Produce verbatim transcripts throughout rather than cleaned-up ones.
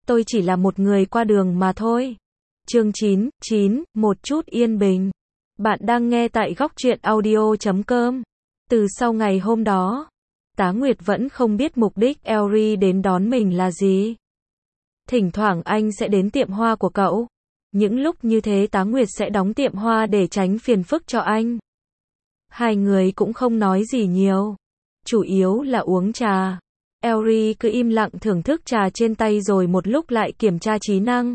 tôi chỉ là một người qua đường mà thôi. Chương chín, chín, một chút yên bình. Bạn đang nghe tại góc truyện audio chấm com. Từ sau ngày hôm đó, Tá Nguyệt vẫn không biết mục đích Elry đến đón mình là gì. Thỉnh thoảng anh sẽ đến tiệm hoa của cậu. Những lúc như thế Tá Nguyệt sẽ đóng tiệm hoa để tránh phiền phức cho anh. Hai người cũng không nói gì nhiều. Chủ yếu là uống trà. Elry cứ im lặng thưởng thức trà trên tay rồi một lúc lại kiểm tra trí năng.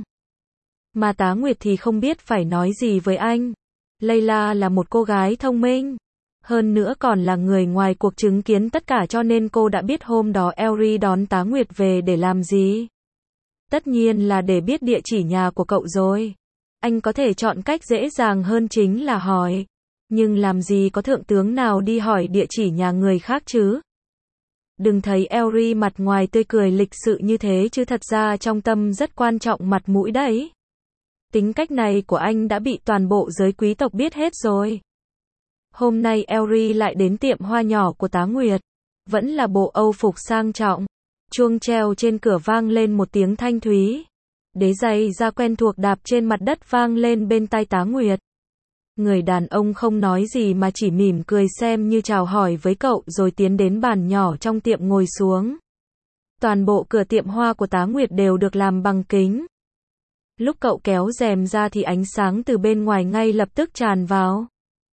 Mà Tá Nguyệt thì không biết phải nói gì với anh. Layla là một cô gái thông minh. Hơn nữa còn là người ngoài cuộc chứng kiến tất cả cho nên cô đã biết hôm đó Elry đón Tá Nguyệt về để làm gì. Tất nhiên là để biết địa chỉ nhà của cậu rồi. Anh có thể chọn cách dễ dàng hơn chính là hỏi. Nhưng làm gì có thượng tướng nào đi hỏi địa chỉ nhà người khác chứ? Đừng thấy Elry mặt ngoài tươi cười lịch sự như thế chứ thật ra trong tâm rất quan trọng mặt mũi đấy. Tính cách này của anh đã bị toàn bộ giới quý tộc biết hết rồi. Hôm nay Elry lại đến tiệm hoa nhỏ của Tá Nguyệt. Vẫn là bộ âu phục sang trọng. Chuông treo trên cửa vang lên một tiếng thanh thúy. Đế giày da quen thuộc đạp trên mặt đất vang lên bên tai Tá Nguyệt. Người đàn ông không nói gì mà chỉ mỉm cười xem như chào hỏi với cậu rồi tiến đến bàn nhỏ trong tiệm ngồi xuống. Toàn bộ cửa tiệm hoa của Tá Nguyệt đều được làm bằng kính. Lúc cậu kéo rèm ra thì ánh sáng từ bên ngoài ngay lập tức tràn vào.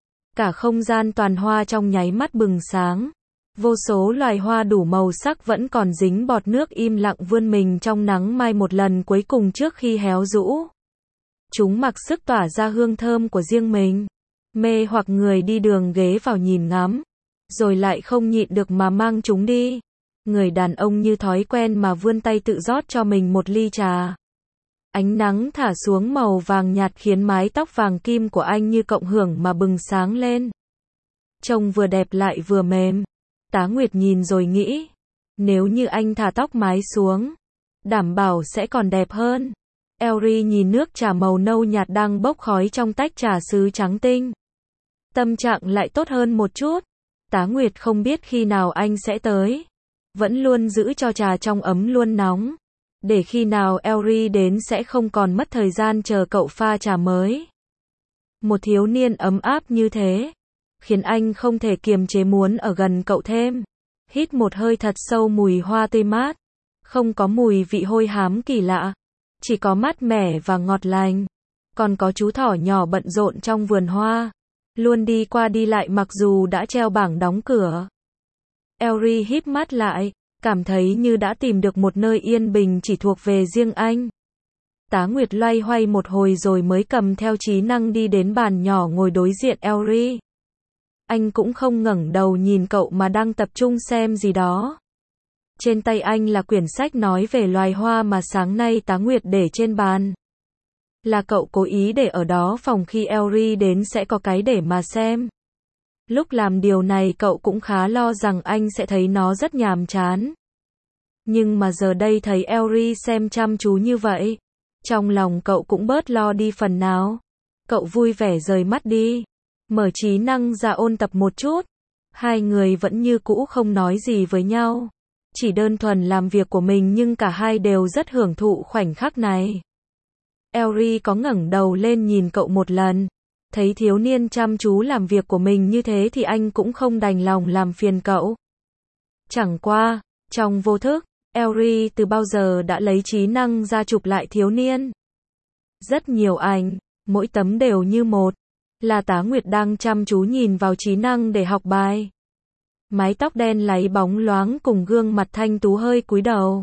Cả không gian toàn hoa trong nháy mắt bừng sáng. Vô số loài hoa đủ màu sắc vẫn còn dính bọt nước im lặng vươn mình trong nắng mai một lần cuối cùng trước khi héo rũ. Chúng mặc sức tỏa ra hương thơm của riêng mình. Mê hoặc người đi đường ghé vào nhìn ngắm. Rồi lại không nhịn được mà mang chúng đi. Người đàn ông như thói quen mà vươn tay tự rót cho mình một ly trà. Ánh nắng thả xuống màu vàng nhạt khiến mái tóc vàng kim của anh như cộng hưởng mà bừng sáng lên. Trông vừa đẹp lại vừa mềm. Tá Nguyệt nhìn rồi nghĩ. Nếu như anh thả tóc mái xuống, đảm bảo sẽ còn đẹp hơn. Elry nhìn nước trà màu nâu nhạt đang bốc khói trong tách trà sứ trắng tinh. Tâm trạng lại tốt hơn một chút. Tá Nguyệt không biết khi nào anh sẽ tới. Vẫn luôn giữ cho trà trong ấm luôn nóng. Để khi nào Elry đến sẽ không còn mất thời gian chờ cậu pha trà mới. Một thiếu niên ấm áp như thế, khiến anh không thể kiềm chế muốn ở gần cậu thêm. Hít một hơi thật sâu mùi hoa tươi mát. Không có mùi vị hôi hám kỳ lạ. Chỉ có mát mẻ và ngọt lành. Còn có chú thỏ nhỏ bận rộn trong vườn hoa. Luôn đi qua đi lại mặc dù đã treo bảng đóng cửa. Elry híp mắt lại. Cảm thấy như đã tìm được một nơi yên bình chỉ thuộc về riêng anh. Tá Nguyệt loay hoay một hồi rồi mới cầm theo trí năng đi đến bàn nhỏ ngồi đối diện Elry. Anh cũng không ngẩng đầu nhìn cậu mà đang tập trung xem gì đó. Trên tay anh là quyển sách nói về loài hoa mà sáng nay Tá Nguyệt để trên bàn. Là cậu cố ý để ở đó phòng khi Elry đến sẽ có cái để mà xem. Lúc làm điều này cậu cũng khá lo rằng anh sẽ thấy nó rất nhàm chán. Nhưng mà giờ đây thấy Elry xem chăm chú như vậy, trong lòng cậu cũng bớt lo đi phần nào. Cậu vui vẻ rời mắt đi, mở trí năng ra ôn tập một chút. Hai người vẫn như cũ không nói gì với nhau, chỉ đơn thuần làm việc của mình nhưng cả hai đều rất hưởng thụ khoảnh khắc này. Elry có ngẩng đầu lên nhìn cậu một lần. Thấy thiếu niên chăm chú làm việc của mình như thế thì anh cũng không đành lòng làm phiền cậu. Chẳng qua, trong vô thức, Elry từ bao giờ đã lấy trí năng ra chụp lại thiếu niên. Rất nhiều ảnh, mỗi tấm đều như một. Là Tá Nguyệt đang chăm chú nhìn vào trí năng để học bài. Mái tóc đen láy bóng loáng cùng gương mặt thanh tú hơi cúi đầu.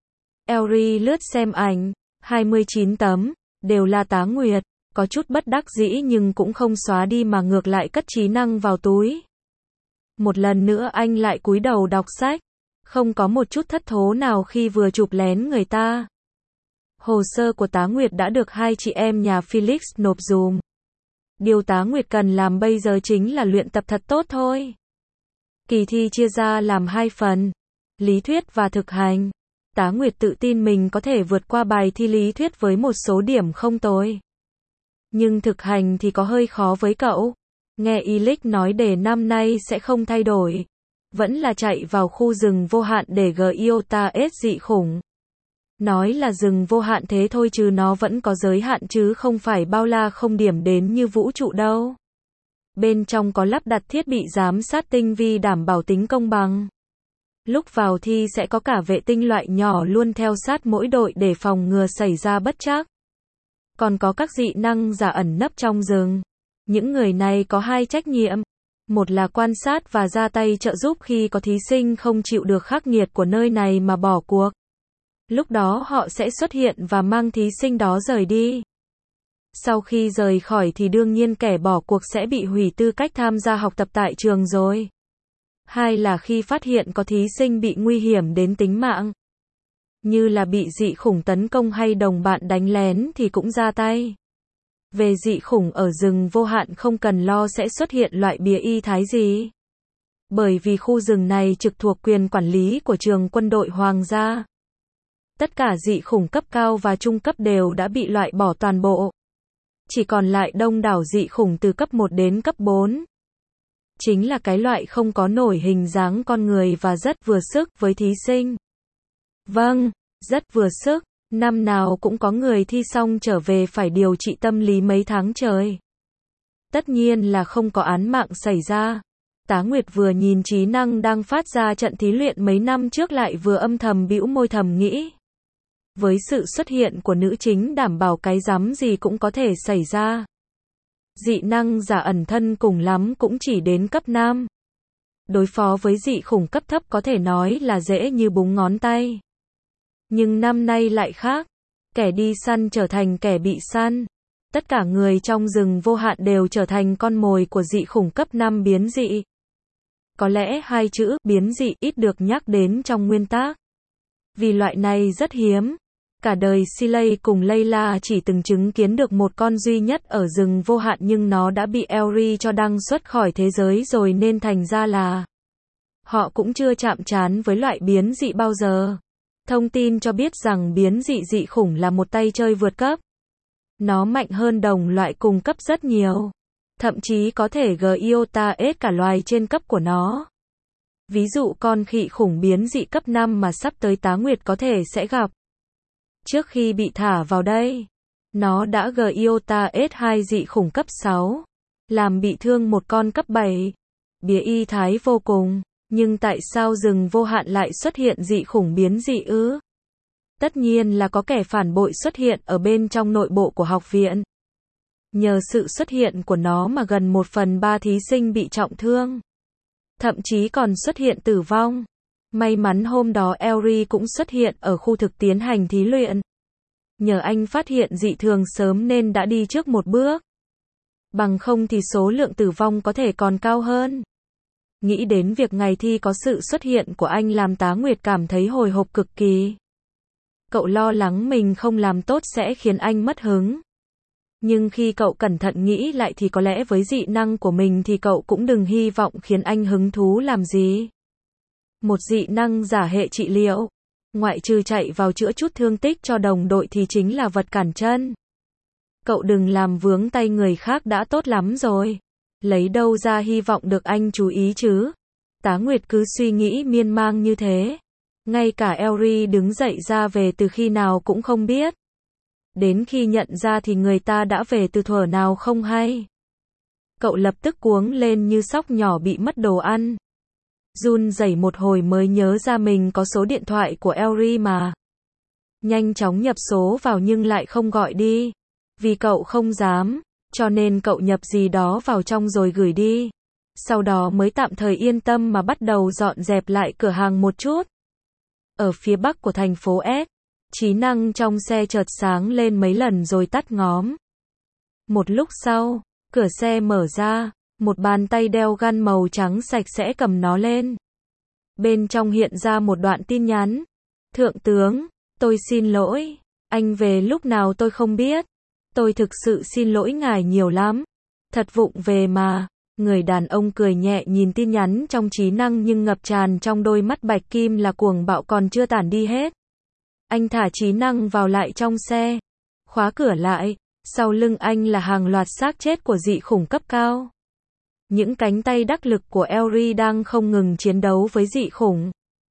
Elry lướt xem ảnh, hai mươi chín tấm, đều là Tá Nguyệt. Có chút bất đắc dĩ nhưng cũng không xóa đi mà ngược lại cất trí năng vào túi. Một lần nữa anh lại cúi đầu đọc sách. Không có một chút thất thố nào khi vừa chụp lén người ta. Hồ sơ của Tá Nguyệt đã được hai chị em nhà Felix nộp dùm. Điều Tá Nguyệt cần làm bây giờ chính là luyện tập thật tốt thôi. Kỳ thi chia ra làm hai phần. Lý thuyết và thực hành. Tá Nguyệt tự tin mình có thể vượt qua bài thi lý thuyết với một số điểm không tồi. Nhưng thực hành thì có hơi khó với cậu. Nghe Ilic nói đề năm nay sẽ không thay đổi. Vẫn là chạy vào khu rừng vô hạn để g iota s dị khủng. Nói là rừng vô hạn thế thôi chứ nó vẫn có giới hạn chứ không phải bao la không điểm đến như vũ trụ đâu. Bên trong có lắp đặt thiết bị giám sát tinh vi đảm bảo tính công bằng. Lúc vào thi sẽ có cả vệ tinh loại nhỏ luôn theo sát mỗi đội để phòng ngừa xảy ra bất trắc. Còn có các dị năng giả ẩn nấp trong rừng. Những người này có hai trách nhiệm. Một là quan sát và ra tay trợ giúp khi có thí sinh không chịu được khắc nghiệt của nơi này mà bỏ cuộc. Lúc đó họ sẽ xuất hiện và mang thí sinh đó rời đi. Sau khi rời khỏi thì đương nhiên kẻ bỏ cuộc sẽ bị hủy tư cách tham gia học tập tại trường rồi. Hai là khi phát hiện có thí sinh bị nguy hiểm đến tính mạng, như là bị dị khủng tấn công hay đồng bạn đánh lén thì cũng ra tay. Về dị khủng ở rừng vô hạn không cần lo sẽ xuất hiện loại bìa y thái gì. Bởi vì khu rừng này trực thuộc quyền quản lý của trường quân đội Hoàng gia. Tất cả dị khủng cấp cao và trung cấp đều đã bị loại bỏ toàn bộ. Chỉ còn lại đông đảo dị khủng từ cấp một đến cấp bốn. Chính là cái loại không có nổi hình dáng con người và rất vừa sức với thí sinh. Vâng, rất vừa sức. Năm nào cũng có người thi xong trở về phải điều trị tâm lý mấy tháng trời. Tất nhiên là không có án mạng xảy ra. Tá Nguyệt vừa nhìn trí năng đang phát ra trận thí luyện mấy năm trước lại vừa âm thầm bĩu môi thầm nghĩ. Với sự xuất hiện của nữ chính đảm bảo cái rắm gì cũng có thể xảy ra. Dị năng giả ẩn thân cùng lắm cũng chỉ đến cấp năm. Đối phó với dị khủng cấp thấp có thể nói là dễ như búng ngón tay. Nhưng năm nay lại khác. Kẻ đi săn trở thành kẻ bị săn. Tất cả người trong rừng vô hạn đều trở thành con mồi của dị khủng cấp năm biến dị. Có lẽ hai chữ biến dị ít được nhắc đến trong nguyên tác. Vì loại này rất hiếm. Cả đời Silay cùng Layla chỉ từng chứng kiến được một con duy nhất ở rừng vô hạn nhưng nó đã bị Elri cho đăng xuất khỏi thế giới rồi nên thành ra là họ cũng chưa chạm trán với loại biến dị bao giờ. Thông tin cho biết rằng biến dị dị khủng là một tay chơi vượt cấp. Nó mạnh hơn đồng loại cùng cấp rất nhiều. Thậm chí có thể giota ết cả loài trên cấp của nó. Ví dụ con khỉ khủng biến dị cấp năm mà sắp tới Tá Nguyệt có thể sẽ gặp. Trước khi bị thả vào đây, nó đã giota ết hai dị khủng cấp sáu, làm bị thương một con cấp bảy. Bìa y thái vô cùng, nhưng tại sao rừng vô hạn lại xuất hiện dị khủng biến dị ư? Tất nhiên là có kẻ phản bội xuất hiện ở bên trong nội bộ của học viện. Nhờ sự xuất hiện của nó mà gần một phần ba thí sinh bị trọng thương. Thậm chí còn xuất hiện tử vong. May mắn hôm đó Elri cũng xuất hiện ở khu thực tiến hành thí luyện. Nhờ anh phát hiện dị thường sớm nên đã đi trước một bước. Bằng không thì số lượng tử vong có thể còn cao hơn. Nghĩ đến việc ngày thi có sự xuất hiện của anh làm Tá Nguyệt cảm thấy hồi hộp cực kỳ. Cậu lo lắng mình không làm tốt sẽ khiến anh mất hứng. Nhưng khi cậu cẩn thận nghĩ lại thì có lẽ với dị năng của mình thì cậu cũng đừng hy vọng khiến anh hứng thú làm gì. Một dị năng giả hệ trị liệu, ngoại trừ chạy vào chữa chút thương tích cho đồng đội thì chính là vật cản chân. Cậu đừng làm vướng tay người khác đã tốt lắm rồi. Lấy đâu ra hy vọng được anh chú ý chứ? Tá Nguyệt cứ suy nghĩ miên man như thế. Ngay cả Elri đứng dậy ra về từ khi nào cũng không biết. Đến khi nhận ra thì người ta đã về từ thuở nào không hay. Cậu lập tức cuống lên như sóc nhỏ bị mất đồ ăn. Run rẩy một hồi mới nhớ ra mình có số điện thoại của Elri mà. Nhanh chóng nhập số vào nhưng lại không gọi đi. Vì cậu không dám, cho nên cậu nhập gì đó vào trong rồi gửi đi. Sau đó mới tạm thời yên tâm mà bắt đầu dọn dẹp lại cửa hàng một chút. Ở phía bắc của thành phố S, trí năng trong xe chợt sáng lên mấy lần rồi tắt ngóm. Một lúc sau, cửa xe mở ra, một bàn tay đeo găng màu trắng sạch sẽ cầm nó lên. Bên trong hiện ra một đoạn tin nhắn. Thượng tướng, tôi xin lỗi, anh về lúc nào tôi không biết. Tôi thực sự xin lỗi ngài nhiều lắm. Thật vụng về mà. Người đàn ông cười nhẹ nhìn tin nhắn trong trí năng nhưng ngập tràn trong đôi mắt bạch kim là cuồng bạo còn chưa tản đi hết. Anh thả trí năng vào lại trong xe. Khóa cửa lại. Sau lưng anh là hàng loạt xác chết của dị khủng cấp cao. Những cánh tay đắc lực của Elri đang không ngừng chiến đấu với dị khủng.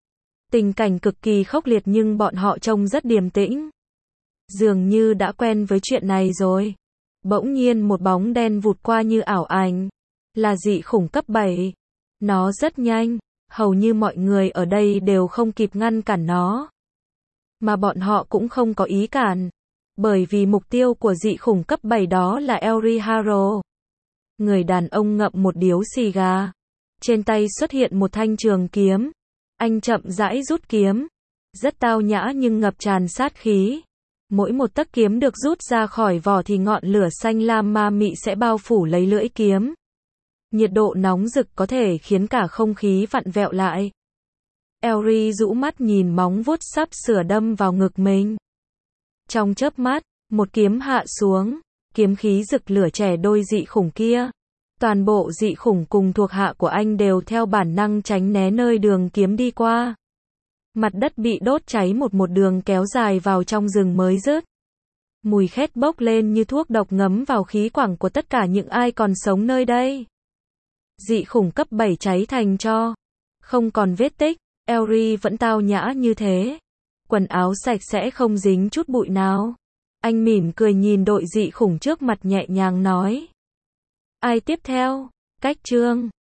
Tình cảnh cực kỳ khốc liệt nhưng bọn họ trông rất điềm tĩnh. Dường như đã quen với chuyện này rồi. Bỗng nhiên một bóng đen vụt qua như ảo ảnh. Là dị khủng cấp bảy. Nó rất nhanh, hầu như mọi người ở đây đều không kịp ngăn cản nó. Mà bọn họ cũng không có ý cản. Bởi vì mục tiêu của dị khủng cấp bảy đó là Euriharo. Người đàn ông ngậm một điếu xì gà. Trên tay xuất hiện một thanh trường kiếm. Anh chậm rãi rút kiếm. Rất tao nhã nhưng ngập tràn sát khí. Mỗi một tấc kiếm được rút ra khỏi vỏ thì ngọn lửa xanh lam ma mị sẽ bao phủ lấy lưỡi kiếm. Nhiệt độ nóng rực có thể khiến cả không khí vặn vẹo lại. Eri rũ mắt nhìn móng vuốt sắp sửa đâm vào ngực mình. Trong chớp mắt, một kiếm hạ xuống, kiếm khí rực lửa trẻ đôi dị khủng kia. Toàn bộ dị khủng cùng thuộc hạ của anh đều theo bản năng tránh né nơi đường kiếm đi qua. Mặt đất bị đốt cháy một một đường kéo dài vào trong rừng mới dứt. Mùi khét bốc lên như thuốc độc ngấm vào khí quản của tất cả những ai còn sống nơi đây. Dị khủng cấp bảy cháy thành tro. Không còn vết tích, Eri vẫn tao nhã như thế. Quần áo sạch sẽ không dính chút bụi nào. Anh mỉm cười nhìn đội dị khủng trước mặt nhẹ nhàng nói. Ai tiếp theo? Cách chương